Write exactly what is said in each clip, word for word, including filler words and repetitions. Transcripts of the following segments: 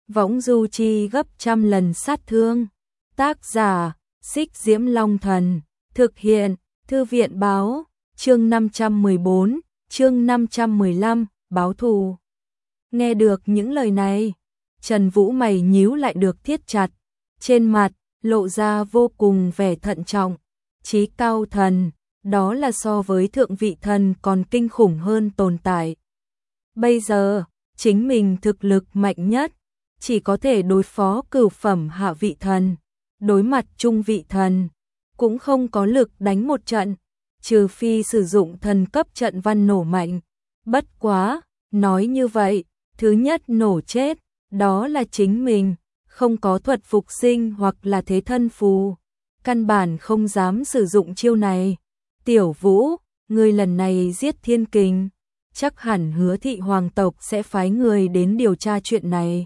võng du chi gấp trăm lần sát thương. Tác giả, Xích Diễm Long Thần, thực hiện, Thư viện Báo, chương năm trăm mười bốn, chương năm trăm mười lăm, báo thù. Nghe được những lời này, Trần Vũ mày nhíu lại được thiết chặt, trên mặt lộ ra vô cùng vẻ thận trọng. Chí cao thần, đó là so với thượng vị thần còn kinh khủng hơn tồn tại. Bây giờ, chính mình thực lực mạnh nhất, chỉ có thể đối phó cửu phẩm hạ vị thần, đối mặt trung vị thần, cũng không có lực đánh một trận, trừ phi sử dụng thần cấp trận văn nổ mạnh. Bất quá, nói như vậy, thứ nhất nổ chết, đó là chính mình, không có thuật phục sinh hoặc là thế thân phù, căn bản không dám sử dụng chiêu này. Tiểu Vũ, ngươi lần này giết Thiên Kình, chắc hẳn Hứa thị hoàng tộc sẽ phái người đến điều tra chuyện này.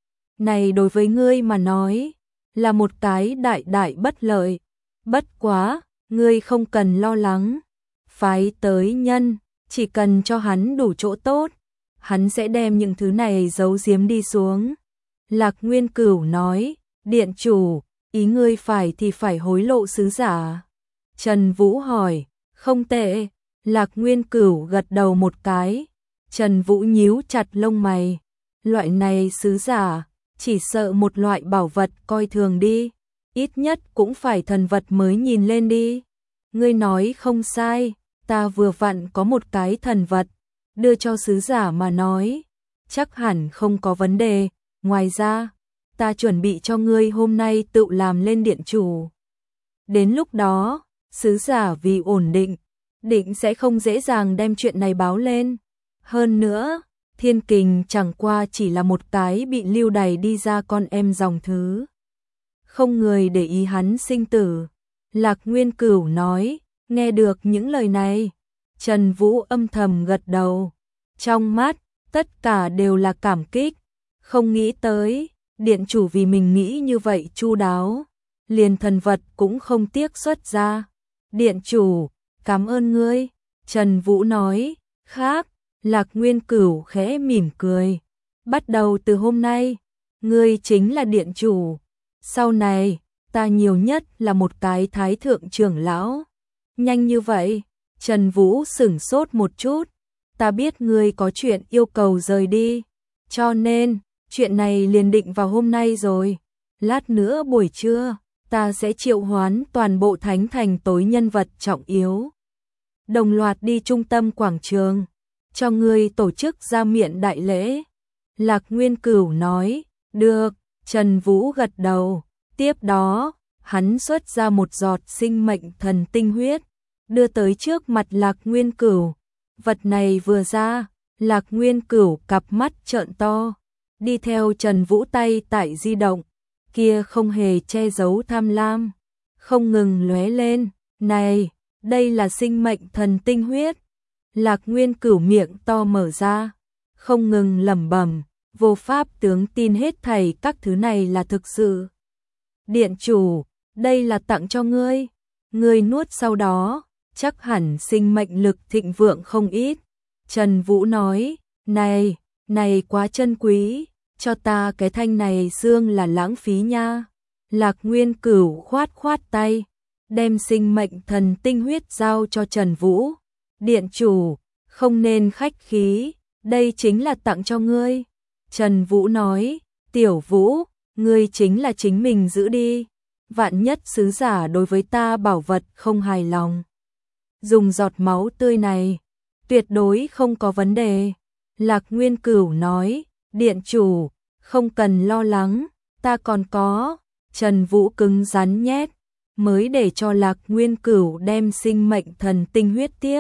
Này đối với ngươi mà nói, là một cái đại đại bất lợi. Bất quá, ngươi không cần lo lắng. Phái tới nhân, chỉ cần cho hắn đủ chỗ tốt, hắn sẽ đem những thứ này giấu giếm đi xuống. Lạc Nguyên Cửu nói, điện chủ, ý ngươi phải thì phải hối lộ sứ giả. Trần Vũ hỏi, không tệ. Lạc Nguyên Cửu gật đầu một cái. Trần Vũ nhíu chặt lông mày. Loại này sứ giả, chỉ sợ một loại bảo vật coi thường đi. Ít nhất cũng phải thần vật mới nhìn lên đi. Ngươi nói không sai, ta vừa vặn có một cái thần vật, đưa cho sứ giả mà nói, chắc hẳn không có vấn đề. Ngoài ra, ta chuẩn bị cho ngươi hôm nay tự làm lên điện chủ. Đến lúc đó, sứ giả vì ổn định, định sẽ không dễ dàng đem chuyện này báo lên. Hơn nữa, Thiên Kình chẳng qua chỉ là một cái bị lưu đày đi ra con em dòng thứ. Không người để ý hắn sinh tử. Lạc Nguyên Cửu nói, nghe được những lời này, Trần Vũ âm thầm gật đầu. Trong mắt, tất cả đều là cảm kích. Không nghĩ tới, điện chủ vì mình nghĩ như vậy chu đáo, liền thần vật cũng không tiếc xuất ra. Điện chủ, cảm ơn ngươi. Trần Vũ nói, khác. Lạc Nguyên Cửu khẽ mỉm cười. Bắt đầu từ hôm nay, ngươi chính là điện chủ. Sau này, ta nhiều nhất là một cái thái thượng trưởng lão. Nhanh như vậy, Trần Vũ sửng sốt một chút. Ta biết ngươi có chuyện yêu cầu rời đi, cho nên, chuyện này liền định vào hôm nay rồi. Lát nữa buổi trưa, ta sẽ triệu hoán toàn bộ thánh thành tối nhân vật trọng yếu, đồng loạt đi trung tâm quảng trường, cho ngươi tổ chức ra miện đại lễ. Lạc Nguyên Cửu nói, được. Trần Vũ gật đầu. Tiếp đó, hắn xuất ra một giọt sinh mệnh thần tinh huyết, đưa tới trước mặt Lạc Nguyên Cửu. Vật này vừa ra, Lạc Nguyên Cửu cặp mắt trợn to, đi theo Trần Vũ tay tại di động, kia không hề che giấu tham lam, không ngừng lóe lên. Này, đây là sinh mệnh thần tinh huyết. Lạc Nguyên Cửu miệng to mở ra, không ngừng lẩm bẩm, vô pháp tướng tin hết thảy các thứ này là thực sự. Điện chủ, đây là tặng cho ngươi, ngươi nuốt sau đó, chắc hẳn sinh mệnh lực thịnh vượng không ít. Trần Vũ nói, này, này quá chân quý, cho ta cái thanh này xương là lãng phí nha. Lạc Nguyên Cửu khoát khoát tay, đem sinh mệnh thần tinh huyết giao cho Trần Vũ. Điện chủ, không nên khách khí, đây chính là tặng cho ngươi. Trần Vũ nói, Tiểu Vũ, ngươi chính là chính mình giữ đi. Vạn nhất sứ giả đối với ta bảo vật không hài lòng, dùng giọt máu tươi này, tuyệt đối không có vấn đề. Lạc Nguyên Cửu nói, điện chủ, không cần lo lắng, ta còn có. Trần Vũ cứng rắn nhét, mới để cho Lạc Nguyên Cửu đem sinh mệnh thần tinh huyết tiếp.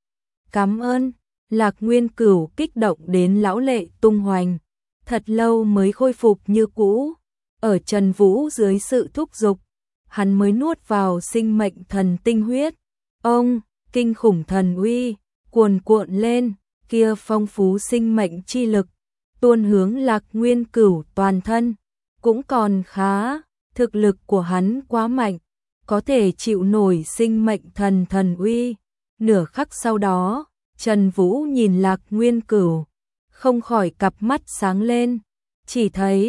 Cảm ơn. Lạc Nguyên Cửu kích động đến lão lệ tung hoành, thật lâu mới khôi phục như cũ. Ở Trần Vũ dưới sự thúc giục, hắn mới nuốt vào sinh mệnh thần tinh huyết. Ông, kinh khủng thần uy, cuồn cuộn lên, kia phong phú sinh mệnh chi lực, tuôn hướng Lạc Nguyên Cửu toàn thân. Cũng còn khá, thực lực của hắn quá mạnh, có thể chịu nổi sinh mệnh thần thần uy. Nửa khắc sau đó, Trần Vũ nhìn Lạc Nguyên Cửu, không khỏi cặp mắt sáng lên, chỉ thấy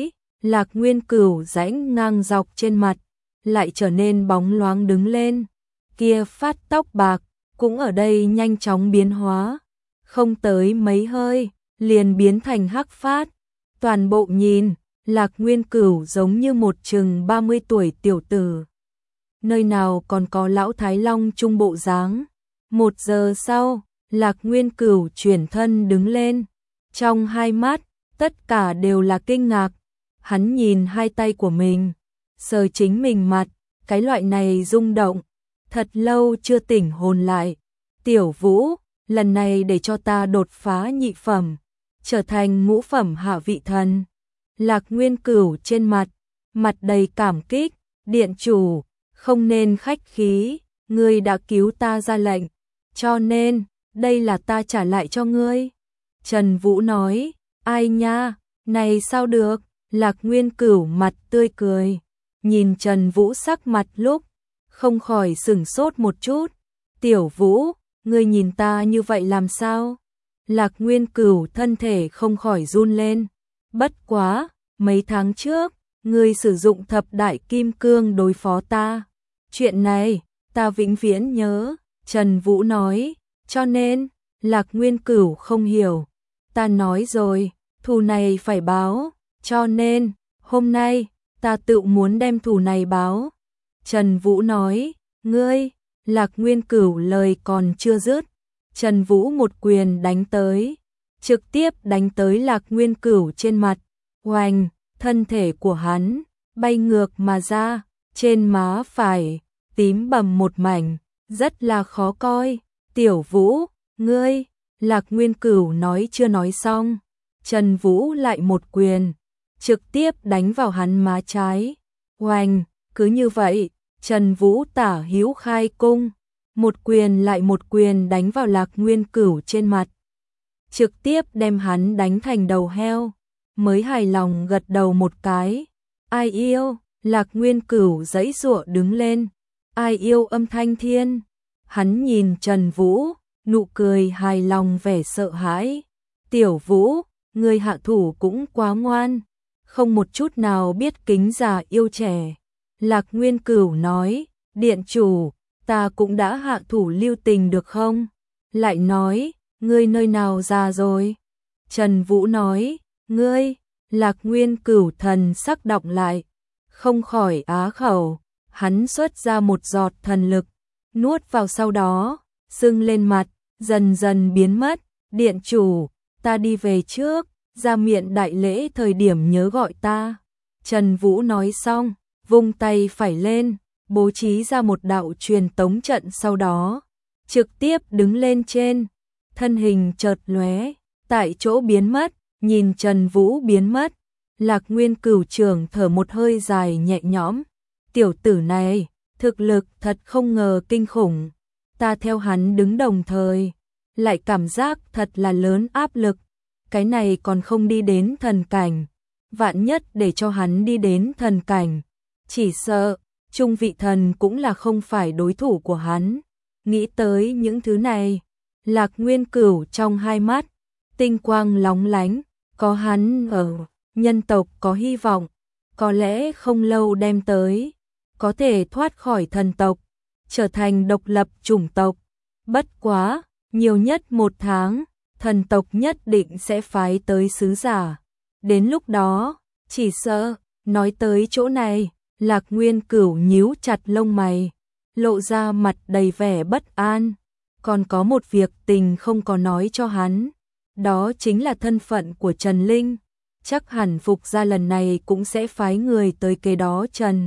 Lạc Nguyên Cửu rãnh ngang dọc trên mặt, lại trở nên bóng loáng đứng lên. Kia phát tóc bạc, cũng ở đây nhanh chóng biến hóa. Không tới mấy hơi, liền biến thành hắc phát. Toàn bộ nhìn, Lạc Nguyên Cửu giống như một chừng ba mươi tuổi tiểu tử. Nơi nào còn có lão Thái Long trung bộ dáng. Một giờ sau, Lạc Nguyên Cửu chuyển thân đứng lên. Trong hai mắt, tất cả đều là kinh ngạc. Hắn nhìn hai tay của mình, sờ chính mình mặt, cái loại này rung động. Thật lâu chưa tỉnh hồn lại. Tiểu Vũ, lần này để cho ta đột phá nhị phẩm, trở thành ngũ phẩm hạ vị thần. Lạc Nguyên Cửu trên mặt, mặt đầy cảm kích. Điện chủ, không nên khách khí, ngươi đã cứu ta ra lệnh, cho nên, đây là ta trả lại cho ngươi. Trần Vũ nói, ai nha, này sao được, Lạc Nguyên Cửu mặt tươi cười, nhìn Trần Vũ sắc mặt lúc, không khỏi sửng sốt một chút. Tiểu Vũ, ngươi nhìn ta như vậy làm sao? Lạc Nguyên Cửu thân thể không khỏi run lên. Bất quá, mấy tháng trước, ngươi sử dụng thập đại kim cương đối phó ta. Chuyện này, ta vĩnh viễn nhớ, Trần Vũ nói, cho nên, Lạc Nguyên Cửu không hiểu. Ta nói rồi, thù này phải báo, cho nên, hôm nay, ta tự muốn đem thù này báo. Trần Vũ nói, ngươi, Lạc Nguyên Cửu lời còn chưa dứt. Trần Vũ một quyền đánh tới, trực tiếp đánh tới Lạc Nguyên Cửu trên mặt. Oanh, thân thể của hắn bay ngược mà ra, trên má phải tím bầm một mảnh, rất là khó coi. Tiểu Vũ, ngươi, Lạc Nguyên Cửu nói chưa nói xong, Trần Vũ lại một quyền, trực tiếp đánh vào hắn má trái. Oanh, cứ như vậy, Trần Vũ tả hữu khai cung, một quyền lại một quyền đánh vào Lạc Nguyên Cửu trên mặt, trực tiếp đem hắn đánh thành đầu heo, mới hài lòng gật đầu một cái. Ai yêu, Lạc Nguyên Cửu giãy giụa đứng lên. Ai yêu âm thanh thiên. Hắn nhìn Trần Vũ, nụ cười hài lòng vẻ sợ hãi. Tiểu Vũ, người hạ thủ cũng quá ngoan, không một chút nào biết kính già yêu trẻ. Lạc Nguyên Cửu nói, điện chủ, ta cũng đã hạ thủ lưu tình được không? Lại nói, ngươi nơi nào già rồi? Trần Vũ nói, ngươi, Lạc Nguyên Cửu thần sắc đọng lại, không khỏi á khẩu, hắn xuất ra một giọt thần lực, nuốt vào sau đó, sưng lên mặt, dần dần biến mất. Điện chủ, ta đi về trước, ra miệng đại lễ thời điểm nhớ gọi ta. Trần Vũ nói xong, vung tay phải lên, bố trí ra một đạo truyền tống trận, sau đó trực tiếp đứng lên trên, thân hình chợt lóe, tại chỗ biến mất. Nhìn Trần Vũ biến mất, Lạc Nguyên Cửu trưởng thở một hơi dài nhẹ nhõm. Tiểu tử này, thực lực thật không ngờ kinh khủng. Ta theo hắn đứng đồng thời, lại cảm giác thật là lớn áp lực. Cái này còn không đi đến thần cảnh, vạn nhất để cho hắn đi đến thần cảnh, chỉ sợ trung vị thần cũng là không phải đối thủ của hắn. Nghĩ tới những thứ này, Lạc Nguyên Cửu trong hai mắt tinh quang lóng lánh, có hắn ở, nhân tộc có hy vọng, có lẽ không lâu đem tới, có thể thoát khỏi thần tộc, trở thành độc lập chủng tộc. Bất quá, nhiều nhất một tháng, thần tộc nhất định sẽ phái tới sứ giả. Đến lúc đó, chỉ sợ, nói tới chỗ này, Lạc Nguyên Cửu nhíu chặt lông mày, lộ ra mặt đầy vẻ bất an. Còn có một việc tình không có nói cho hắn, đó chính là thân phận của Trần Linh. Chắc hẳn Phục gia lần này cũng sẽ phái người tới kế đó Trần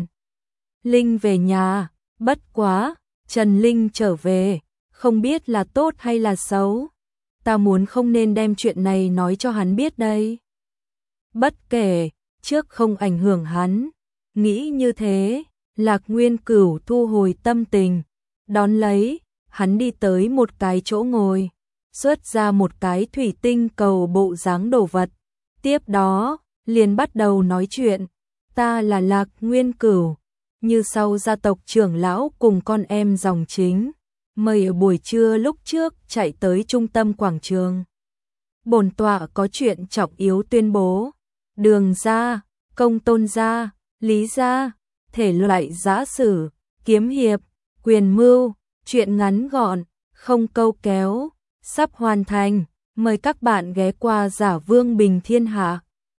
Linh về nhà. Bất quá, Trần Linh trở về, không biết là tốt hay là xấu. Ta muốn không nên đem chuyện này nói cho hắn biết đây. Bất kể, trước không ảnh hưởng hắn. Nghĩ như thế, Lạc Nguyên Cửu thu hồi tâm tình, đón lấy, hắn đi tới một cái chỗ ngồi, xuất ra một cái thủy tinh cầu bộ dáng đồ vật. Tiếp đó, liền bắt đầu nói chuyện. Ta là Lạc Nguyên Cửu, như sau gia tộc trưởng lão cùng con em dòng chính, mời ở buổi trưa lúc trước chạy tới trung tâm quảng trường. Bổn tọa có chuyện trọng yếu tuyên bố. Đường ra, công tôn gia, lý gia, thể loại giã sử, kiếm hiệp, quyền mưu, truyện ngắn gọn, không câu kéo, sắp hoàn thành. Mời các bạn ghé qua Giả Vương Bình Thiên Hạ.